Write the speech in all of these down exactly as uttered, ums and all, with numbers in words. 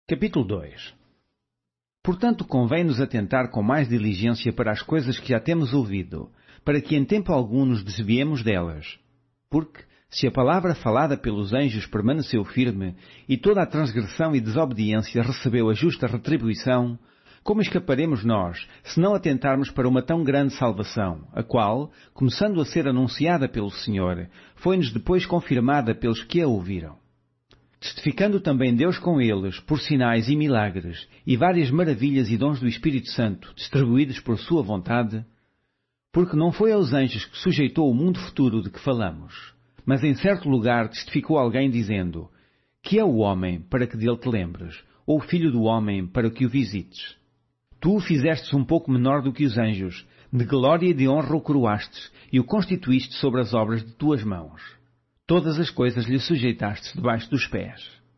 Capítulo dois. Portanto, convém-nos atentar com mais diligência para as coisas que já temos ouvido, para que em tempo algum nos desviemos delas. Porque, se a palavra falada pelos anjos permaneceu firme, e toda a transgressão e desobediência recebeu a justa retribuição, como escaparemos nós, se não atentarmos para uma tão grande salvação, a qual, começando a ser anunciada pelo Senhor, foi-nos depois confirmada pelos que a ouviram? Testificando também Deus com eles, por sinais e milagres, e várias maravilhas e dons do Espírito Santo, distribuídos por sua vontade, porque não foi aos anjos que sujeitou o mundo futuro de que falamos, mas em certo lugar testificou alguém dizendo, que é o homem para que dele te lembres, ou o filho do homem para que o visites. Tu o fizestes um pouco menor do que os anjos, de glória e de honra o coroastes, e o constituíste sobre as obras de tuas mãos. Todas as coisas lhe sujeitaste debaixo dos pés.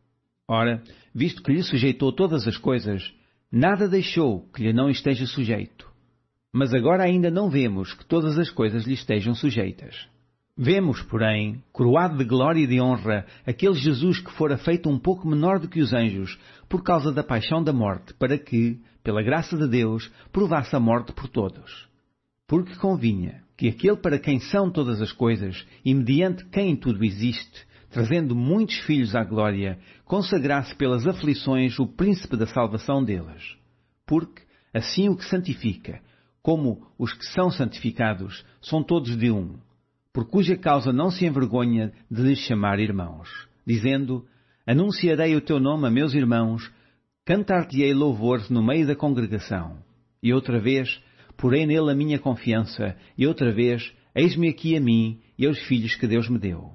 Ora, visto que lhe sujeitou todas as coisas, nada deixou que lhe não esteja sujeito. Mas agora ainda não vemos que todas as coisas lhe estejam sujeitas. Vemos, porém, coroado de glória e de honra, aquele Jesus que fora feito um pouco menor do que os anjos, por causa da paixão da morte, para que, pela graça de Deus, provasse a morte por todos. Porque convinha que aquele para quem são todas as coisas, e mediante quem tudo existe, trazendo muitos filhos à glória, consagrasse pelas aflições o príncipe da salvação deles. Porque, assim o que santifica, como os que são santificados, são todos de um, por cuja causa não se envergonha de lhes chamar irmãos, dizendo, anunciarei o teu nome a meus irmãos, cantar-te-ei louvores no meio da congregação. E outra vez, porei nele a minha confiança, e outra vez, eis-me aqui a mim e aos filhos que Deus me deu.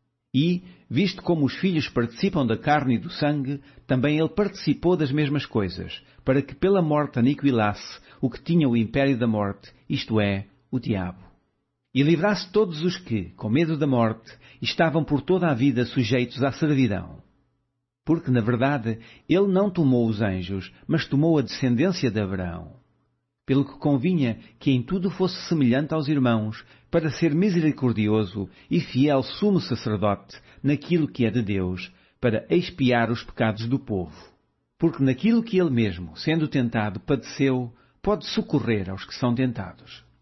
E, visto como os filhos participam da carne e do sangue, também ele participou das mesmas coisas, para que pela morte aniquilasse o que tinha o império da morte, isto é, o diabo. E livrasse todos os que, com medo da morte, estavam por toda a vida sujeitos à servidão. Porque, na verdade, ele não tomou os anjos, mas tomou a descendência de Abraão. Pelo que convinha que em tudo fosse semelhante aos irmãos, para ser misericordioso e fiel sumo sacerdote naquilo que é de Deus, para expiar os pecados do povo. Porque naquilo que ele mesmo, sendo tentado, padeceu, pode socorrer aos que são tentados.